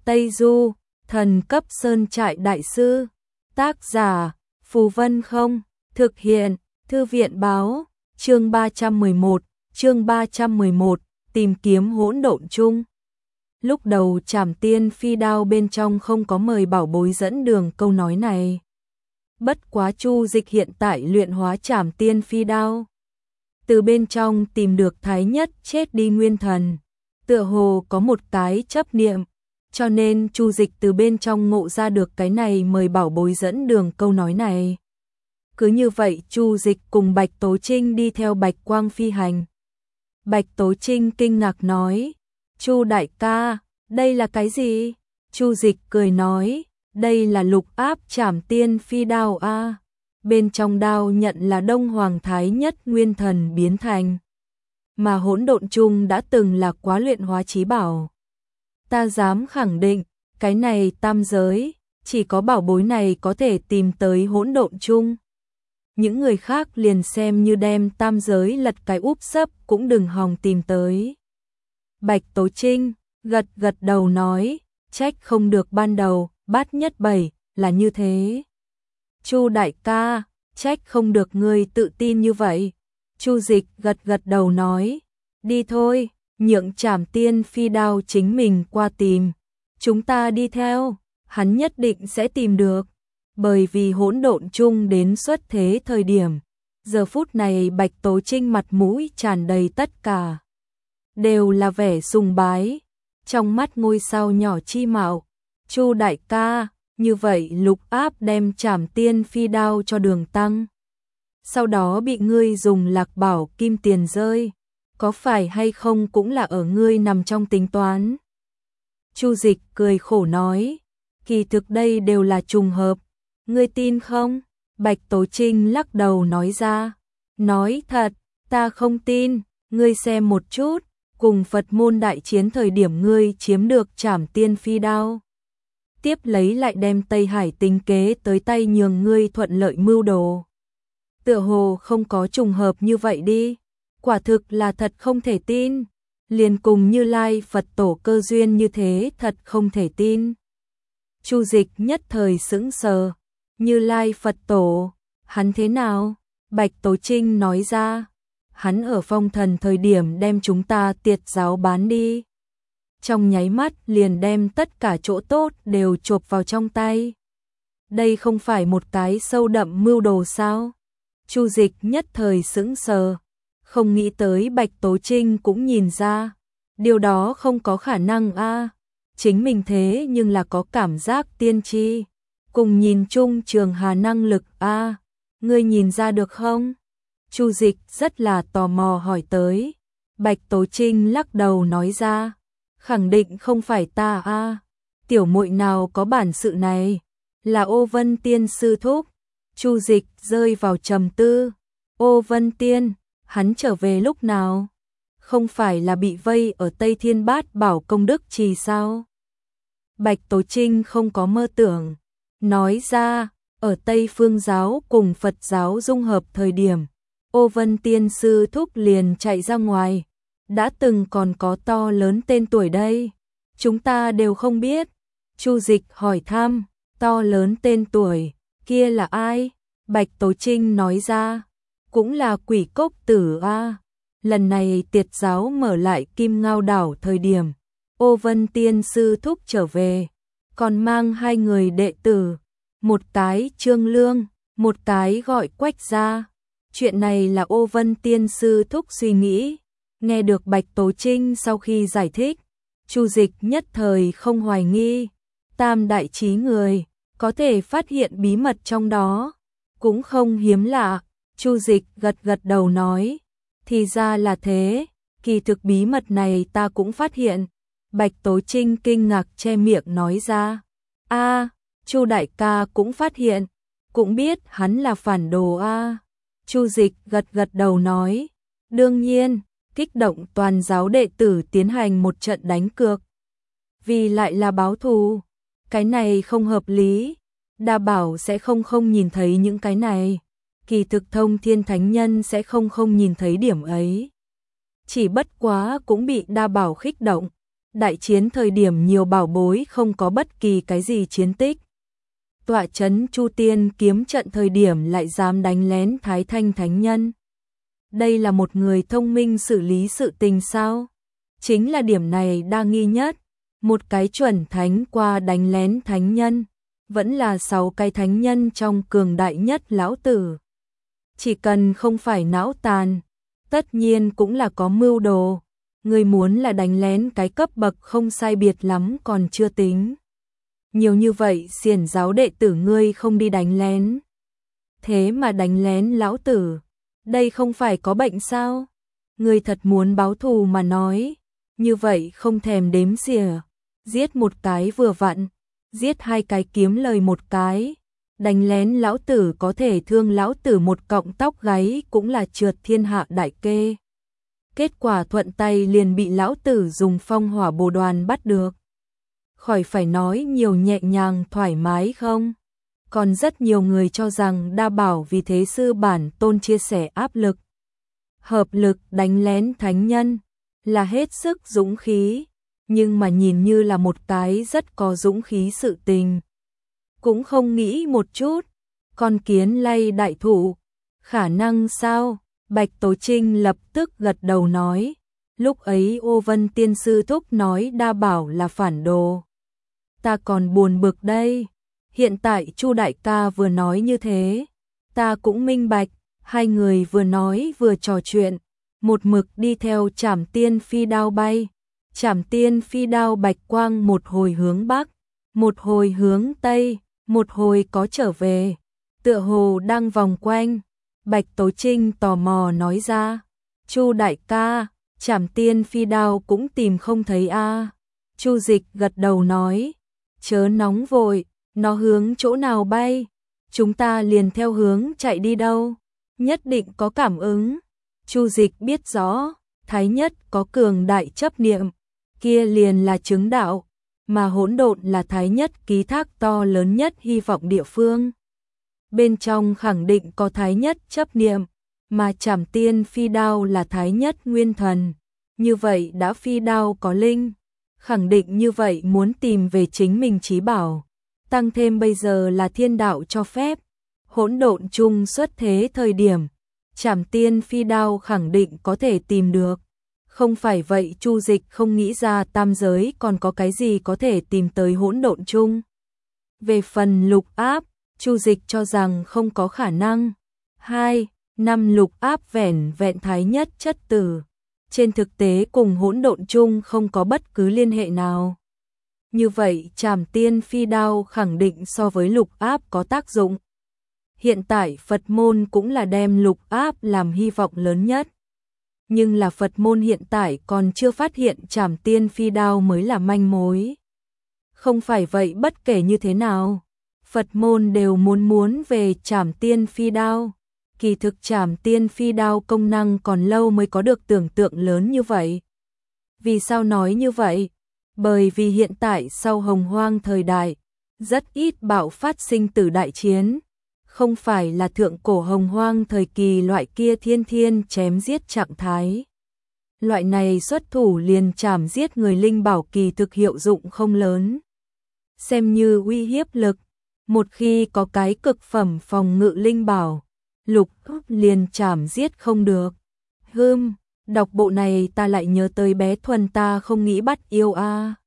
Tây Du, thần cấp sơn trại đại sư. Tác giả, Phù Vân Không. Thực hiện, Thư viện báo. Chương 311, tìm kiếm hỗn độn chung. Lúc đầu Trảm Tiên Phi Đao bên trong không có mời bảo bối dẫn đường câu nói này. Bất quá Chu Dịch hiện tại luyện hóa Trảm Tiên Phi Đao. Từ bên trong tìm được Thái Nhất chết đi nguyên thần. Tựa hồ có một cái chấp niệm. Cho nên Chu Dịch từ bên trong ngộ ra được cái này mời bảo bối dẫn đường câu nói này. Cứ như vậy Chu Dịch cùng Bạch Tố Trinh đi theo Bạch Quang phi hành. Bạch Tố Trinh kinh ngạc nói, Chu đại ca, đây là cái gì? Chu Dịch cười nói, đây là lục áp Trảm Tiên Phi Đao a. Bên trong đao nhận là Đông Hoàng Thái Nhất nguyên thần biến thành. Mà hỗn độn chung đã từng là quá luyện hóa chí bảo. Ta dám khẳng định, cái này tam giới, chỉ có bảo bối này có thể tìm tới hỗn độn chung. Những người khác liền xem như đem tam giới lật cái úp sấp cũng đừng hòng tìm tới. Bạch Tố Trinh gật gật đầu nói, trách không được ban đầu, Bát Nhất Bảy là như thế. Chu đại ca, trách không được ngươi tự tin như vậy. Chu Dịch gật gật đầu nói, đi thôi, nhượng Trảm Tiên Phi Đao chính mình qua tìm. Chúng ta đi theo, hắn nhất định sẽ tìm được. Bởi vì hỗn độn chung đến xuất thế thời điểm. Giờ phút này Bạch Tố Trinh mặt mũi tràn đầy tất cả. Đều là vẻ sùng bái. Trong mắt ngôi sao nhỏ chi mạo. Chu đại ca, như vậy lục áp đem Trảm Tiên Phi Đao cho Đường Tăng. Sau đó bị ngươi dùng lạc bảo kim tiền rơi. Có phải hay không cũng là ở ngươi nằm trong tính toán. Chu Dịch cười khổ nói, kỳ thực đây đều là trùng hợp. Ngươi tin không? Bạch Tố Trinh lắc đầu nói ra. Nói thật, ta không tin, ngươi xem một chút, cùng Phật môn đại chiến thời điểm ngươi chiếm được Trảm Tiên Phi Đao. Tiếp lấy lại đem Tây Hải tính kế tới tay nhường ngươi thuận lợi mưu đồ. Tựa hồ không có trùng hợp như vậy đi, quả thực là thật không thể tin. Liền cùng Như Lai Phật tổ cơ duyên như thế thật không thể tin. Chu Dịch nhất thời sững sờ. Như Lai Phật tổ, hắn thế nào? Bạch Tố Trinh nói ra, hắn ở phong thần thời điểm đem chúng ta tiệt giáo bán đi. Trong nháy mắt liền đem tất cả chỗ tốt đều chộp vào trong tay. Đây không phải một cái sâu đậm mưu đồ sao? Chu Dịch nhất thời sững sờ, không nghĩ tới Bạch Tố Trinh cũng nhìn ra. Điều đó không có khả năng a. Chính mình thế nhưng là có cảm giác tiên tri. Cùng nhìn chung Trường Hà năng lực a, ngươi nhìn ra được không? Chu Dịch rất là tò mò hỏi tới. Bạch Tố Trinh lắc đầu nói ra, khẳng định không phải ta a. Tiểu muội nào có bản sự này, là Ô Vân Tiên sư thúc. Chu Dịch rơi vào trầm tư. Ô Vân Tiên, hắn trở về lúc nào? Không phải là bị vây ở Tây Thiên Bát Bảo Công Đức Trì sao? Bạch Tố Trinh không có mơ tưởng. Nói ra, ở Tây Phương giáo cùng Phật giáo dung hợp thời điểm, Ô Vân Tiên sư thúc liền chạy ra ngoài, đã từng còn có to lớn tên tuổi đây. Chúng ta đều không biết. Chu Dịch hỏi thăm, to lớn tên tuổi, kia là ai? Bạch Tố Trinh nói ra, cũng là Quỷ Cốc Tử a. Lần này tiệt giáo mở lại Kim Ngao đảo thời điểm, Ô Vân Tiên sư thúc trở về. Còn mang hai người đệ tử, một cái Trương Lương, một cái gọi Quách Gia. Chuyện này là Ô Vân Tiên sư thúc suy nghĩ. Nghe được Bạch Tố Trinh sau khi giải thích, Chu Dịch nhất thời không hoài nghi. Tam đại trí người, có thể phát hiện bí mật trong đó, cũng không hiếm lạ. Chu Dịch gật gật đầu nói, thì ra là thế, kỳ thực bí mật này ta cũng phát hiện. Bạch Tố Trinh kinh ngạc che miệng nói ra, a, Chu đại ca cũng phát hiện, cũng biết hắn là phản đồ a. Chu Dịch gật gật đầu nói, đương nhiên, kích động toàn giáo đệ tử tiến hành một trận đánh cược. Vì lại là báo thù, cái này không hợp lý, Đa Bảo sẽ không nhìn thấy những cái này. Kỳ thực Thông Thiên Thánh Nhân sẽ không nhìn thấy điểm ấy. Chỉ bất quá cũng bị Đa Bảo khích động. Đại chiến thời điểm nhiều bảo bối không có bất kỳ cái gì chiến tích. Tọa trấn Chu Tiên kiếm trận thời điểm lại dám đánh lén Thái Thanh Thánh Nhân. Đây là một người thông minh xử lý sự tình sao? Chính là điểm này đa nghi nhất. Một cái chuẩn thánh qua đánh lén thánh nhân, vẫn là 6 cái thánh nhân trong cường đại nhất lão tử. Chỉ cần không phải não tàn, tất nhiên cũng là có mưu đồ. Người muốn là đánh lén cái cấp bậc không sai biệt lắm còn chưa tính. Nhiều như vậy xiển giáo đệ tử ngươi không đi đánh lén. Thế mà đánh lén lão tử, đây không phải có bệnh sao? Ngươi thật muốn báo thù mà nói, như vậy không thèm đếm xỉa. Giết một cái vừa vặn, giết 2 cái kiếm lời một cái. Đánh lén lão tử có thể thương lão tử một cọng tóc gáy cũng là trượt thiên hạ đại kê. Kết quả thuận tay liền bị lão tử dùng phong hỏa bồ đoàn bắt được. Khỏi phải nói nhiều nhẹ nhàng thoải mái không? Còn rất nhiều người cho rằng Đa Bảo vì thế sư bản tôn chia sẻ áp lực. Hợp lực đánh lén thánh nhân là hết sức dũng khí, nhưng mà nhìn như là một cái rất có dũng khí sự tình. Cũng không nghĩ một chút, con kiến lay đại thụ, khả năng sao? Bạch Tố Trinh lập tức gật đầu nói, lúc ấy Ô Vân Tiên Sư thúc nói Đa Bảo là phản đồ. Ta còn buồn bực đây, hiện tại Chu đại ca vừa nói như thế, ta cũng minh bạch, hai người vừa nói vừa trò chuyện, một mực đi theo Trảm Tiên phi đao bay. Trảm Tiên phi đao bạch quang một hồi hướng bắc, một hồi hướng tây, một hồi có trở về, tựa hồ đang vòng quanh. Bạch Tố Trinh tò mò nói ra, Chu đại ca, Trảm Tiên phi đao cũng tìm không thấy a. Chu Dịch gật đầu nói, chớ nóng vội, nó hướng chỗ nào bay, chúng ta liền theo hướng chạy đi đâu, nhất định có cảm ứng. Chu Dịch biết rõ, Thái Nhất có cường đại chấp niệm, kia liền là chứng đạo, mà hỗn độn là Thái Nhất ký thác to lớn nhất hy vọng địa phương. Bên trong khẳng định có Thái Nhất chấp niệm, mà Trảm Tiên phi đao là Thái Nhất nguyên thần, như vậy đã phi đao có linh, khẳng định như vậy muốn tìm về chính mình chí bảo, tăng thêm bây giờ là thiên đạo cho phép, hỗn độn chung xuất thế thời điểm, Trảm Tiên phi đao khẳng định có thể tìm được. Không phải vậy Chu Dịch không nghĩ ra tam giới còn có cái gì có thể tìm tới hỗn độn chung. Về phần lục áp, Chu Dịch cho rằng không có khả năng. 2. Năm lục áp vẻn vẹn Thái Nhất chất tử. Trên thực tế cùng hỗn độn chung không có bất cứ liên hệ nào. Như vậy Trảm Tiên phi đao khẳng định so với lục áp có tác dụng. Hiện tại Phật môn cũng là đem lục áp làm hy vọng lớn nhất. Nhưng là Phật môn hiện tại còn chưa phát hiện Trảm Tiên phi đao mới là manh mối. Không phải vậy bất kể như thế nào, Phật môn đều muốn về Trảm Tiên phi đao. Kỳ thực Trảm Tiên phi đao công năng còn lâu mới có được tưởng tượng lớn như vậy. Vì sao nói như vậy? Bởi vì hiện tại sau Hồng Hoang thời đại, rất ít bạo phát sinh tử đại chiến. Không phải là thượng cổ Hồng Hoang thời kỳ loại kia thiên thiên chém giết trạng thái. Loại này xuất thủ liền chảm giết người linh bảo kỳ thực hiệu dụng không lớn. Xem như uy hiếp lực, một khi có cái cực phẩm phòng ngự linh bảo, lục liền chảm giết không được. Đọc bộ này ta lại nhớ tới bé Thuần ta không nghĩ bắt yêu a.